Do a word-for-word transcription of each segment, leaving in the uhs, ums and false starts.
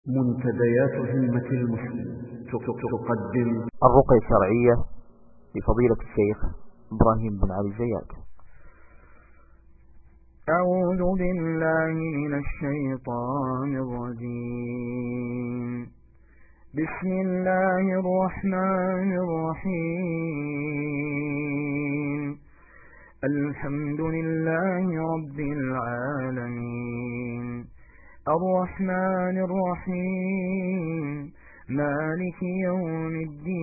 منتديات همة المسلم تقدم الرقية الشرعية لفضيلة الشيخ إبراهيم بن علي الزيات. أعوذ بالله من الشيطان الرجيم. بسم الله الرحمن الرحيم. الحمد لله رب العالمين الرحمن الرحيم مالك يوم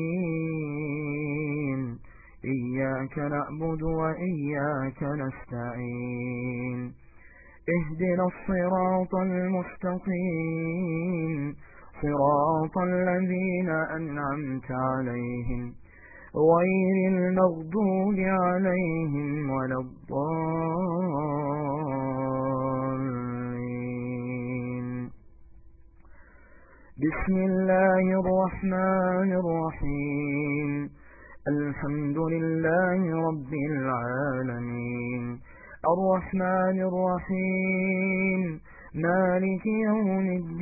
الدين إياك نعبد وإياك نستعين اهدنا الصراط المستقيم صراط الذين أنعمت عليهم غير المغضوب عليهم ولا الضالين. بسم الله الرحمن الرحيم. الحمد لله رب العالمين الرحمن الرحيم مالك يوم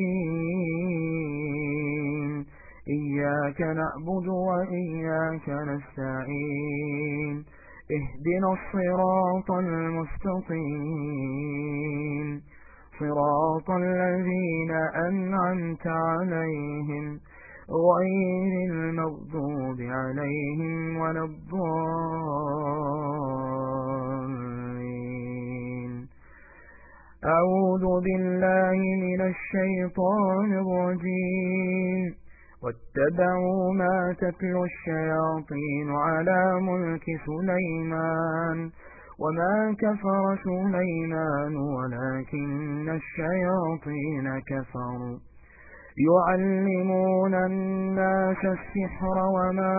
الدين إياك نعبد وإياك نستعين اهدنا الصراط المستقيم صراط الذين أنعمت عليهم غير المغضوب عليهم ولا الضالين. أعوذ بالله من الشيطان الرجيم. واتبعوا ما تتلو الشياطين على ملك سليمان وما كفر سليمان ولكن الشياطين كفروا يعلمون الناس السحر وما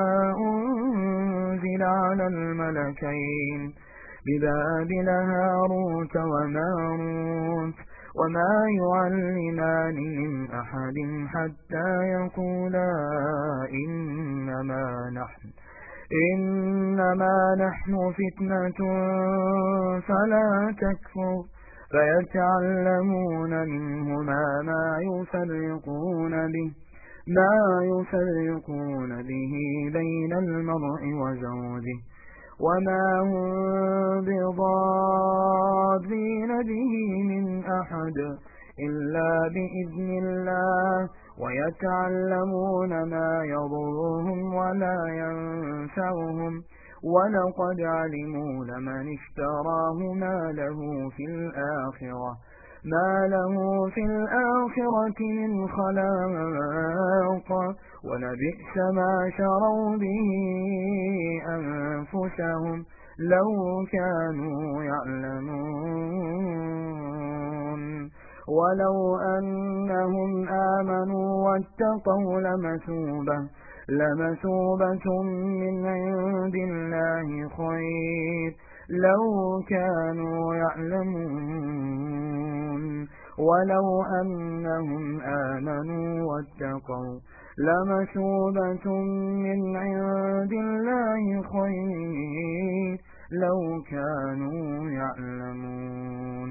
أنزل على الملكين ببابل هاروت وماروت وما يعلمان من أحد حتى يقولا إنما نحن إنما نحن فتنة فلا تكفر فيتعلمون منهما ما يفرقون به ما يفرقون به بين المرء وزوجه وما هم بضارين به من أحد إلا بإذن الله ويتعلمون ما يضرهم ولا ينفعهم ولقد علموا لمن اشتراه ما له في الآخرة ما له في الآخرة من خلاق ولبئس ما شروا به أنفسهم لو كانوا يعلمون ولو أنهم آمنوا واتقوا لمثوبة لمثوبة من عند الله خير لو كانوا يعلمون ولو أنهم آمنوا واتقوا لمثوبة من عند الله خير لو كانوا يعلمون.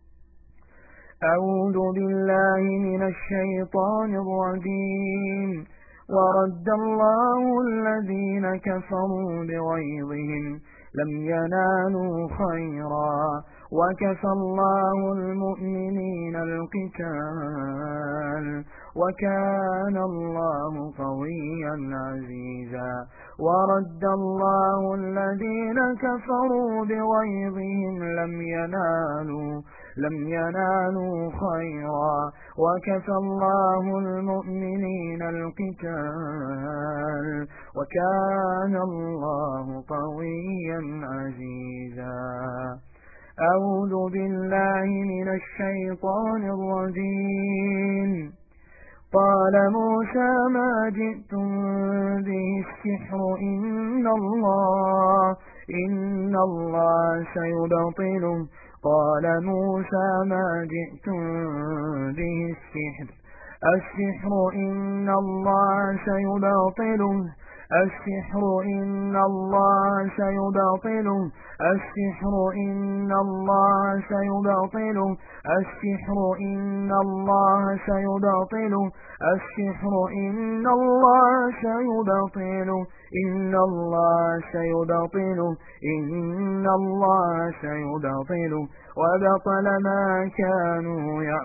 أعوذ بالله من الشيطان الرجيم. ورد الله الذين كفروا بغيظهم لم ينالوا خيرا وكفى الله المؤمنين القتال وكان الله قويا عزيزا. ورد الله الذين كفروا بغيظهم لم ينالوا لم ينالوا خيرا وكفى الله المؤمنين القتال وكان الله قويا عزيزا. أعوذ بالله من الشيطان الرجيم. قال موسى ما جئتم به السحر إن الله إن الله سيبطله. قال موسى ما جئتم به السحر السحر إن الله سيبطله السحر إن الله سيبطله السحر إن الله سيبطله السحر إن الله سيبطله السحر إن الله سيبطله إن الله سيبطله إن الله سيبطله وبطل ما كانوا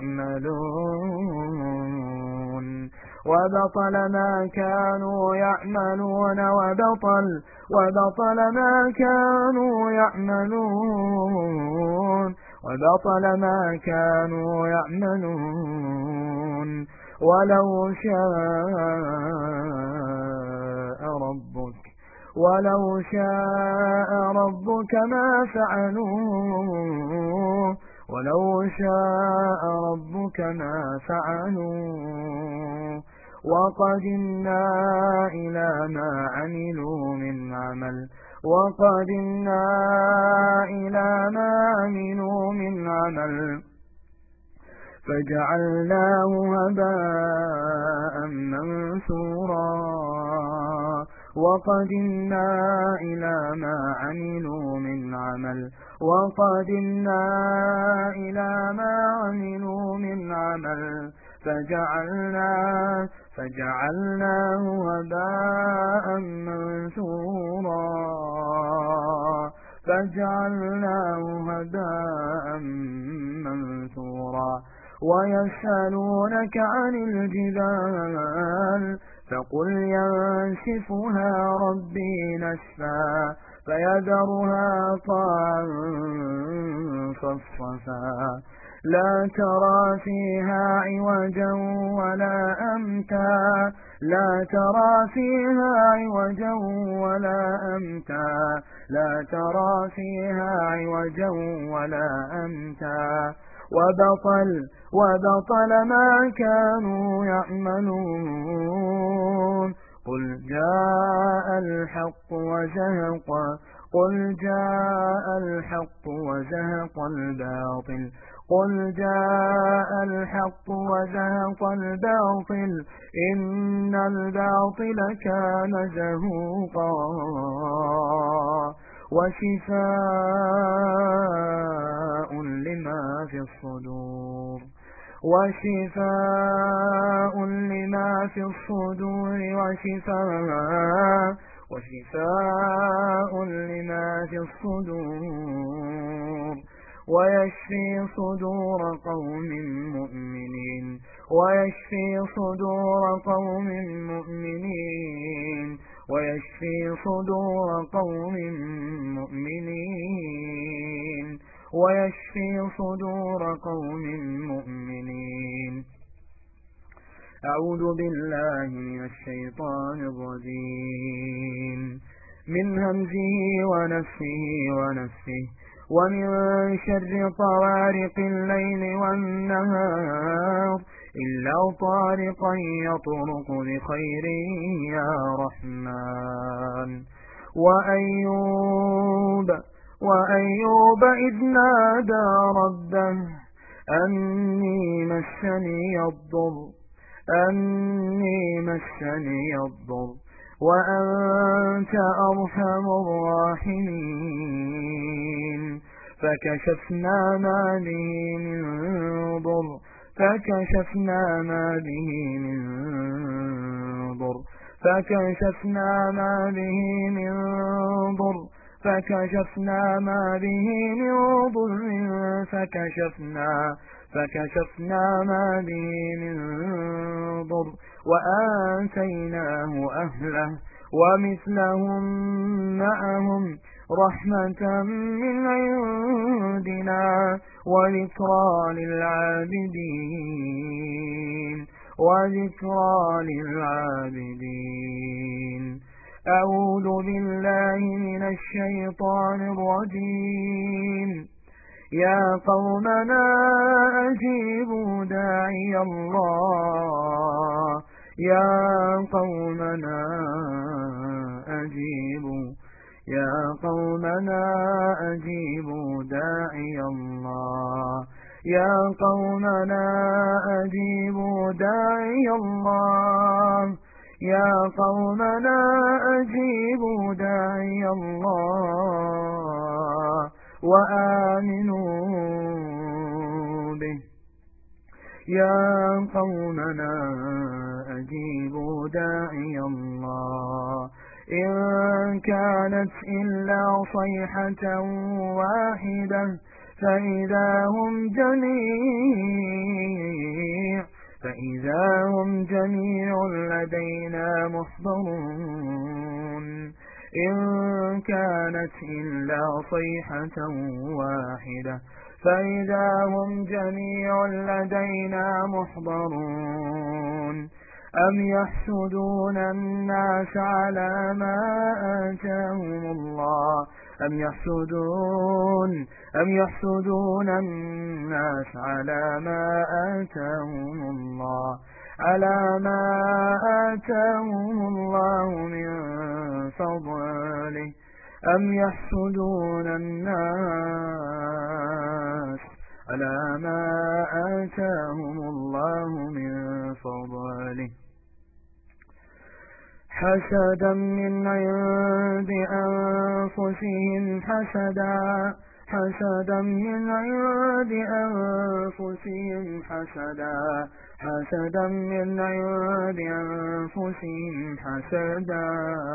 يعملون وبطل ما كانوا يعملون وبطل وبطل ما كانوا يعملون وبطل ما كانوا يعملون ولو شاء ربك ولو شاء ربك ما فعلوه ولو شاء ربك ما فعلوه وقدمنا إلى ما عملوا من عمل وقدمنا إلى ما عملوا من عمل فجعلناه هباء منثورا وقدمنا إلى ما عملوا من عمل وقدمنا إلى ما عملوا من عمل فجعلنا فجعلناه هباء منثورا فجعلناه هباء منثورا ويسألونك عن الجبال فقل ينسفها ربي نسفا فيذرها قاعا صفصفا لا ترى فيها عوجا ولا أمتا لا ترى فيها عوجا ولا أمتا لا ترى فيها عوجا ولا أمتا وبطل وبطل ما كانوا يعملون قل جاء الحق وزهق قل جاء الحق وزهق الباطل قل جاء الحق وزهق الباطل إن الباطل كان زهوقا وشفاء لما في الصدور وشفاء لما في الصدور وشفاء وشفاء لما في الصدور ويشفي صدور قوم مؤمنين ويشفي صدور قوم مؤمنين ويشفي صدور قوم مؤمنين ويشفي صدور قوم مؤمنين أعوذ بالله من الشيطان الرجيم من همزه ونفسه ونفسه ومن شر طوارق الليل والنهار إلا طارقا يطرق بخير يا رحمن وأيوب وأيوب إذ نادى ربه أني مسني الضر أني مسني الضر وأنت أرحم الراحمين فكشفنا ما به من ضر فكشفنا ما به من ضر فكشفنا ما به من ضر فكشفنا ما به من ضر فكشفنا فكشفنا ما به من ضر وآتيناه أهله ومثلهم معهم رحمة من عندنا وذكرى للعابدين وذكرى للعابدين أعوذ بالله من الشيطان الرجيم يا قومنا أجيبوا داعي الله يا قومنا أجيبوا يا قومنا أجيبوا داعي الله يا قومنا أجيبوا داعي الله يا قومنا أجيبوا داعي الله وآمنوا به يا قومنا أجيبوا داعي الله إن كانت إلا صيحة واحدة فإذا هم جميع فإذا هم جميع لدينا محضرون إن كانت إلا صيحة واحدة فإذا هم جميع لدينا محضرون أم يحسدون الناس على ما آتاهم الله أم يحسدون أم يحسدون الناس على ما آتاهم الله على ما آتاهم الله من فضله أم يحسدون الناس على ما آتاهم الله من فضله حسدا من عند أنفسهم حسدا حسدا من عند أنفسهم حسدا حسدا من عند أنفسهم حسدا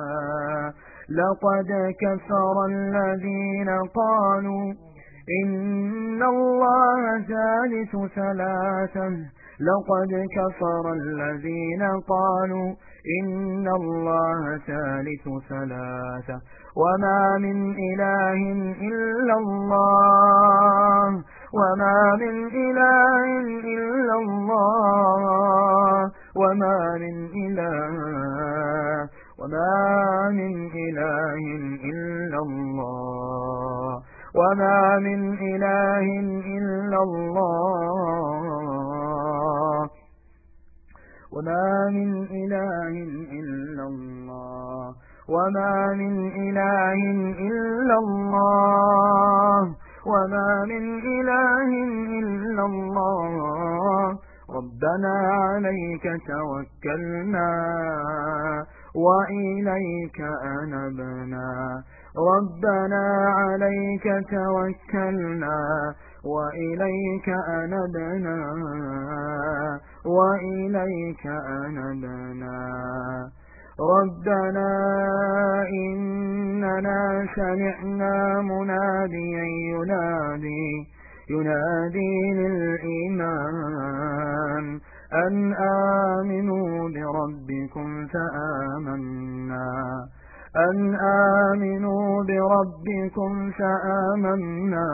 لقد كفر الذين قالوا إن الله ثالث ثلاثة لقد كفر الذين قالوا إن الله ثالث ثلاثة وما من إله إلا الله وما من إله إلا الله وما من إله وما من إله إلا الله وما من إله إلا الله وما من إله إلا الله وما من إله إلا الله وما من إله إلا الله ربنا عليك توكلنا وإليك أنبنا ربنا عليك توكلنا وإليك أنبنا وإليك أنبنا ربنا إننا سمعنا مناديا ينادي ينادي للإيمان أن آمنوا بربكم فآمنا أن آمنوا بربكم فآمنا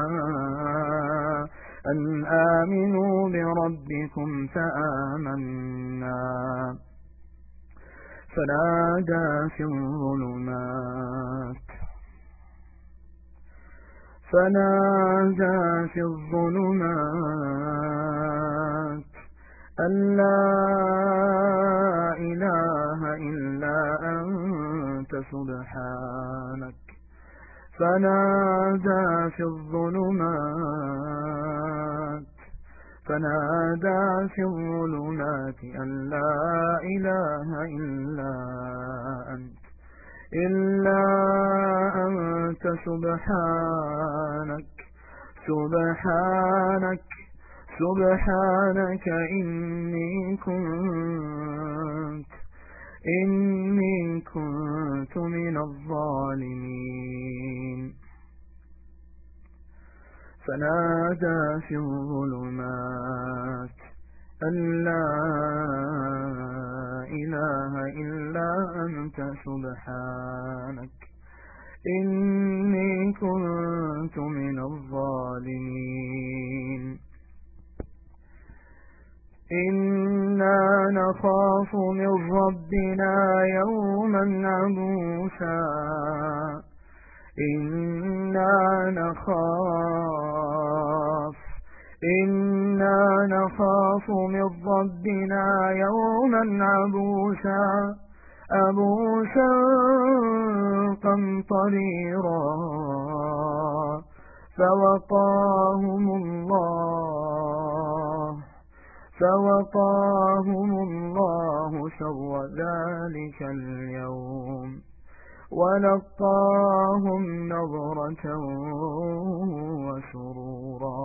أن آمنوا بربكم فآمنا فنادى في الظلمات فنادى في الظلمات أن لا إله إلا أنت سبحانك فنادى في الظلمات فنادى في الظلمات أن لا إله إلا أنت إلا أنت سبحانك سبحانك سبحانك إني كنت إني كنت من الظالمين فنادى في الظلمات أن لا إله إلا أنت سبحانك إني كنت من الظالمين إنا نخاف من ربنا يوما عبوسا إنا نخاف إنا نخاف من ربنا يوما عبوسا عبوسا قمطريرا فوقاهم الله فوقاهم الله شر ذلك ذلك اليوم ولقاهم نظرة وسرورا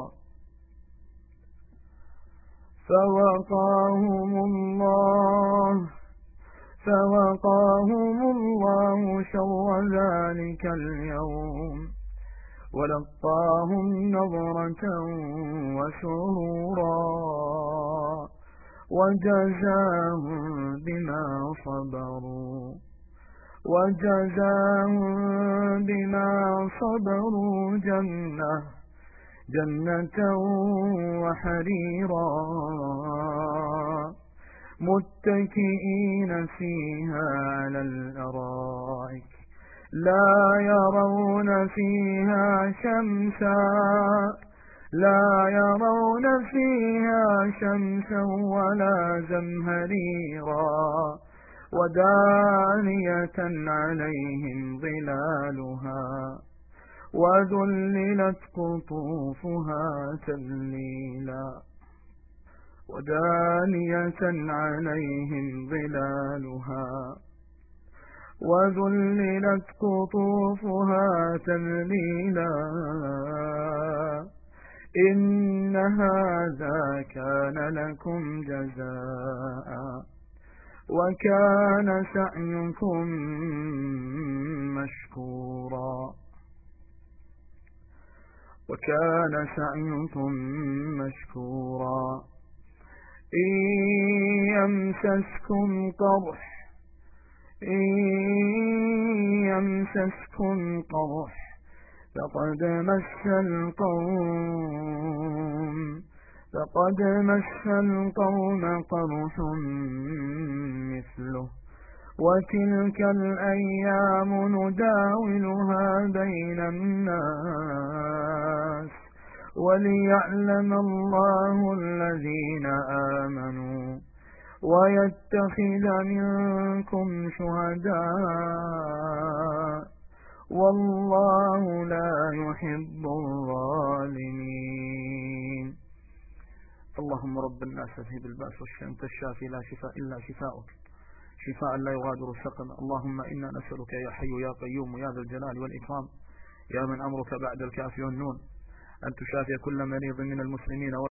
فوقاهم الله فوقاهم الله شر ذلك اليوم ولقاهم نظرة وسرورا وجزاهم بما صبروا وجزاهم بما صبروا جنة جنة وحريرا متكئين فيها على الأرائك لا يرون فيها شمسا لا يرون فيها شمسا ولا زمهريرا ودانية عليهم ظلالها وذللت قطوفها تذليلا ودانية عليهم ظلالها وذللت قطوفها تذليلا إن هذا كان لكم جزاء وكان سعيكم مشكورا وكان سعيكم مشكورا إن يمسسكم قرح إن يمسسكم قرح فقد مس القوم فقد مس القوم قرح مثله وتلك الأيام نداولها بين الناس وليعلم الله الذين آمنوا ويتخذ منكم شهداء والله لا يحب الظالمين. اللهم رب الناس اذهب البأس والشفاء أنت الشافي لا شفاء إلا شفاؤك شفاء لا يغادر سقما. اللهم إنا نسألك يا حي يا قيوم يا ذا الجلال والإكرام يا من أمرك بعد الكاف والنون أن تشافي كل مريض من المسلمين